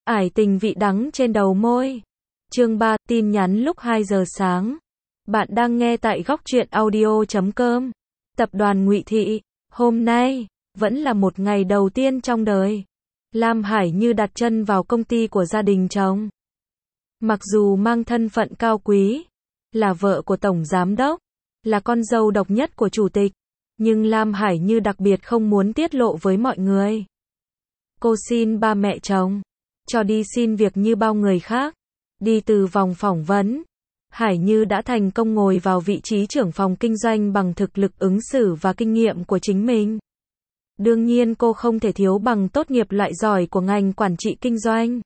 Ải tình vị đắng trên đầu môi. Chương 3, tin nhắn lúc 2 giờ sáng. Bạn đang nghe tại góc truyện audio.com. Tập đoàn Ngụy Thị. Hôm nay, vẫn là một ngày đầu tiên trong đời. Lam Hải Như đặt chân vào công ty của gia đình chồng. Mặc dù mang thân phận cao quý, là vợ của tổng giám đốc, là con dâu độc nhất của chủ tịch, nhưng Lam Hải Như đặc biệt không muốn tiết lộ với mọi người. Cô xin ba mẹ chồng cho đi xin việc như bao người khác. Đi từ vòng phỏng vấn, Hải Như đã thành công ngồi vào vị trí trưởng phòng kinh doanh bằng thực lực ứng xử và kinh nghiệm của chính mình. Đương nhiên cô không thể thiếu bằng tốt nghiệp loại giỏi của ngành quản trị kinh doanh.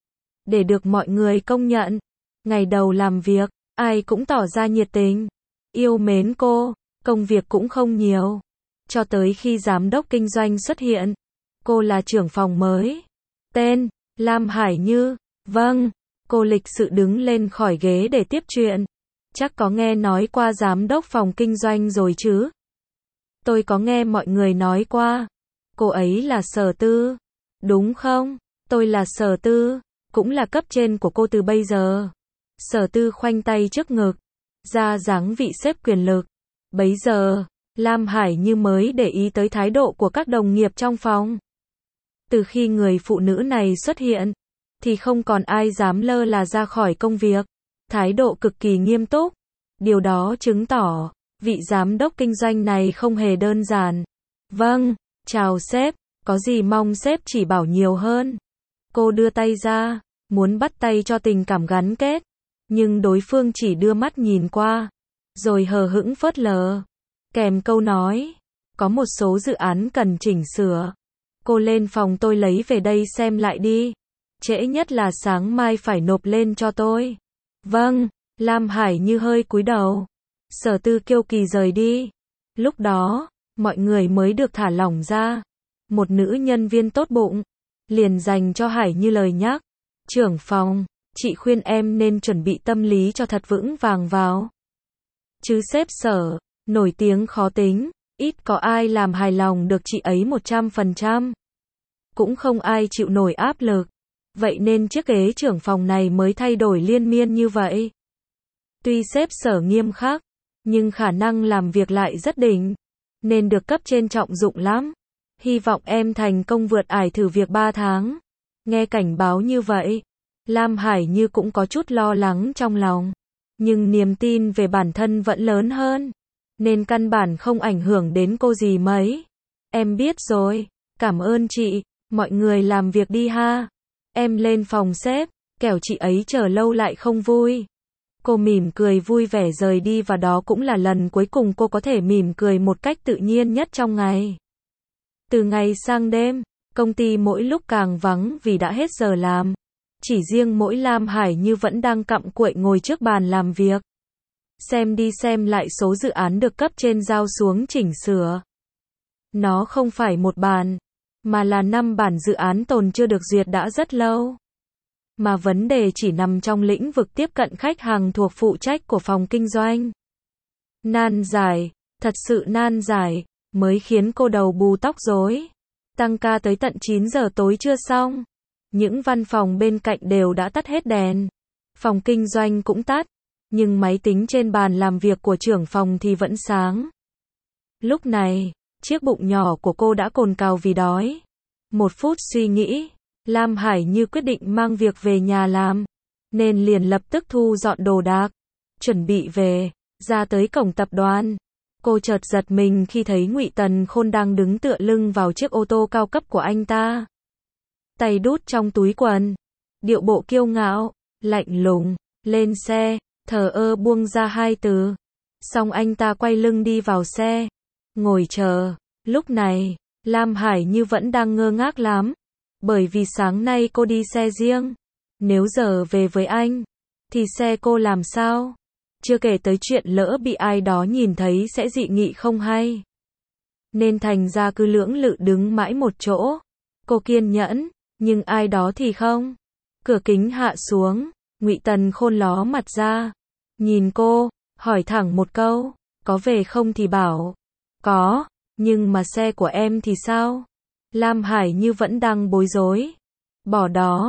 Để được mọi người công nhận, ngày đầu làm việc, ai cũng tỏ ra nhiệt tình, yêu mến cô, công việc cũng không nhiều. Cho tới khi giám đốc kinh doanh xuất hiện, cô là trưởng phòng mới. Tên, Lam Hải Như. Vâng, cô lịch sự đứng lên khỏi ghế để tiếp chuyện. Chắc có nghe nói qua giám đốc phòng kinh doanh rồi chứ? Tôi có nghe mọi người nói qua. Cô ấy là Sở Tư, đúng không? Tôi là Sở Tư, cũng là cấp trên của cô từ bây giờ. Sở Tư khoanh tay trước ngực, ra dáng vị sếp quyền lực. Bấy giờ, Lam Hải Như mới để ý tới thái độ của các đồng nghiệp trong phòng. Từ khi người phụ nữ này xuất hiện, thì không còn ai dám lơ là ra khỏi công việc. Thái độ cực kỳ nghiêm túc. Điều đó chứng tỏ, vị giám đốc kinh doanh này không hề đơn giản. Vâng, chào sếp, có gì mong sếp chỉ bảo nhiều hơn. Cô đưa tay ra, muốn bắt tay cho tình cảm gắn kết. Nhưng đối phương chỉ đưa mắt nhìn qua, rồi hờ hững phớt lờ. Kèm câu nói, có một số dự án cần chỉnh sửa. Cô lên phòng tôi lấy về đây xem lại đi. Trễ nhất là sáng mai phải nộp lên cho tôi. Vâng, Lam Hải Như hơi cúi đầu. Sở Tư kiêu kỳ rời đi. Lúc đó, mọi người mới được thả lỏng ra. Một nữ nhân viên tốt bụng, liền dành cho Hải Như lời nhắc. Trưởng phòng, chị khuyên em nên chuẩn bị tâm lý cho thật vững vàng vào. Chứ sếp Sở, nổi tiếng khó tính, ít có ai làm hài lòng được chị ấy 100%. Cũng không ai chịu nổi áp lực. Vậy nên chiếc ghế trưởng phòng này mới thay đổi liên miên như vậy. Tuy sếp Sở nghiêm khắc, nhưng khả năng làm việc lại rất đỉnh, nên được cấp trên trọng dụng lắm. Hy vọng em thành công vượt ải thử việc 3 tháng. Nghe cảnh báo như vậy, Lam Hải Như cũng có chút lo lắng trong lòng. Nhưng niềm tin về bản thân vẫn lớn hơn, nên căn bản không ảnh hưởng đến cô gì mấy. Em biết rồi, cảm ơn chị, mọi người làm việc đi ha. Em lên phòng sếp, kẻo chị ấy chờ lâu lại không vui. Cô mỉm cười vui vẻ rời đi và đó cũng là lần cuối cùng cô có thể mỉm cười một cách tự nhiên nhất trong ngày. Từ ngày sang đêm, công ty mỗi lúc càng vắng vì đã hết giờ làm. Chỉ riêng mỗi Lam Hải Như vẫn đang cặm cụi ngồi trước bàn làm việc. Xem đi xem lại số dự án được cấp trên giao xuống chỉnh sửa. Nó không phải một bản, mà là 5 bản dự án tồn chưa được duyệt đã rất lâu. Mà vấn đề chỉ nằm trong lĩnh vực tiếp cận khách hàng thuộc phụ trách của phòng kinh doanh. Nan giải, thật sự nan giải, mới khiến cô đầu bù tóc rối. Tăng ca tới tận 9 giờ tối chưa xong. Những văn phòng bên cạnh đều đã tắt hết đèn. Phòng kinh doanh cũng tắt, nhưng máy tính trên bàn làm việc của trưởng phòng thì vẫn sáng. Lúc này, chiếc bụng nhỏ của cô đã cồn cào vì đói. Một phút suy nghĩ, Lam Hải Như quyết định mang việc về nhà làm, nên liền lập tức thu dọn đồ đạc, chuẩn bị về. Ra tới cổng tập đoàn, cô chợt giật mình khi thấy Ngụy Tần Khôn đang đứng tựa lưng vào chiếc ô tô cao cấp của anh ta. Tay đút trong túi quần, điệu bộ kiêu ngạo, lạnh lùng, lên xe, thờ ơ buông ra 2 từ. Xong anh ta quay lưng đi vào xe, ngồi chờ. Lúc này, Lam Hải Như vẫn đang ngơ ngác lắm, bởi vì sáng nay cô đi xe riêng. Nếu giờ về với anh, thì xe cô làm sao? Chưa kể tới chuyện lỡ bị ai đó nhìn thấy sẽ dị nghị không hay. Nên thành ra cứ lưỡng lự đứng mãi một chỗ. Cô kiên nhẫn, nhưng ai đó thì không. Cửa kính hạ xuống, Ngụy Tần Khôn ló mặt ra, nhìn cô, hỏi thẳng một câu, có về không thì bảo, có, nhưng mà xe của em thì sao? Lam Hải Như vẫn đang bối rối. Bỏ đó,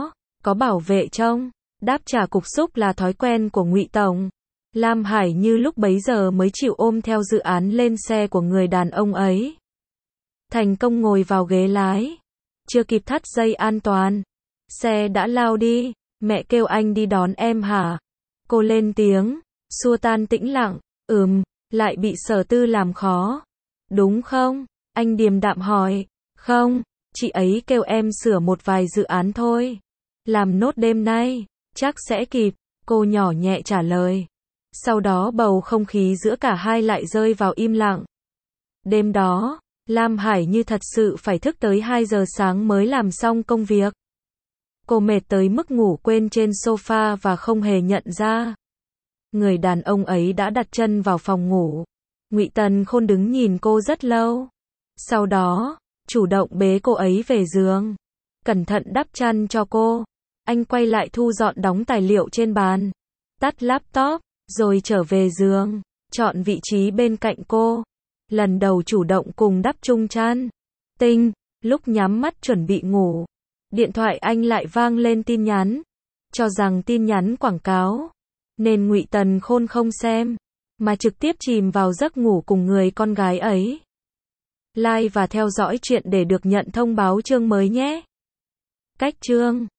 có bảo vệ trông. Đáp trả cục súc là thói quen của Ngụy Tổng. Lam Hải Như lúc bấy giờ mới chịu ôm theo Dự Án lên xe của người đàn ông ấy. Thành công ngồi vào ghế lái. Chưa kịp thắt dây an toàn, xe đã lao đi. Mẹ kêu anh đi đón em hả? Cô lên tiếng, xua tan tĩnh lặng. Lại bị Sở Tư làm khó. Đúng không? Anh điềm đạm hỏi. Không, chị ấy kêu em sửa một vài dự án thôi. Làm nốt đêm nay, chắc sẽ kịp, cô nhỏ nhẹ trả lời. Sau đó bầu không khí giữa cả hai lại rơi vào im lặng. Đêm đó, Lam Hải Như thật sự phải thức tới 2 giờ sáng mới làm xong công việc. Cô mệt tới mức ngủ quên trên sofa và không hề nhận ra. Người đàn ông ấy đã đặt chân vào phòng ngủ. Ngụy Tần Khôn đứng nhìn cô rất lâu. Sau đó, chủ động bế cô ấy về giường. Cẩn thận đắp chăn cho cô. Anh quay lại thu dọn đống tài liệu trên bàn. Tắt laptop, rồi trở về giường. Chọn vị trí bên cạnh cô. Lần đầu chủ động cùng đắp chung chăn. Tinh, lúc nhắm mắt chuẩn bị ngủ. Điện thoại anh lại vang lên tin nhắn. Cho rằng tin nhắn quảng cáo. Nên Ngụy Tần Khôn không xem. Mà trực tiếp chìm vào giấc ngủ cùng người con gái ấy. Like và theo dõi chuyện để được nhận thông báo chương mới nhé. Cách chương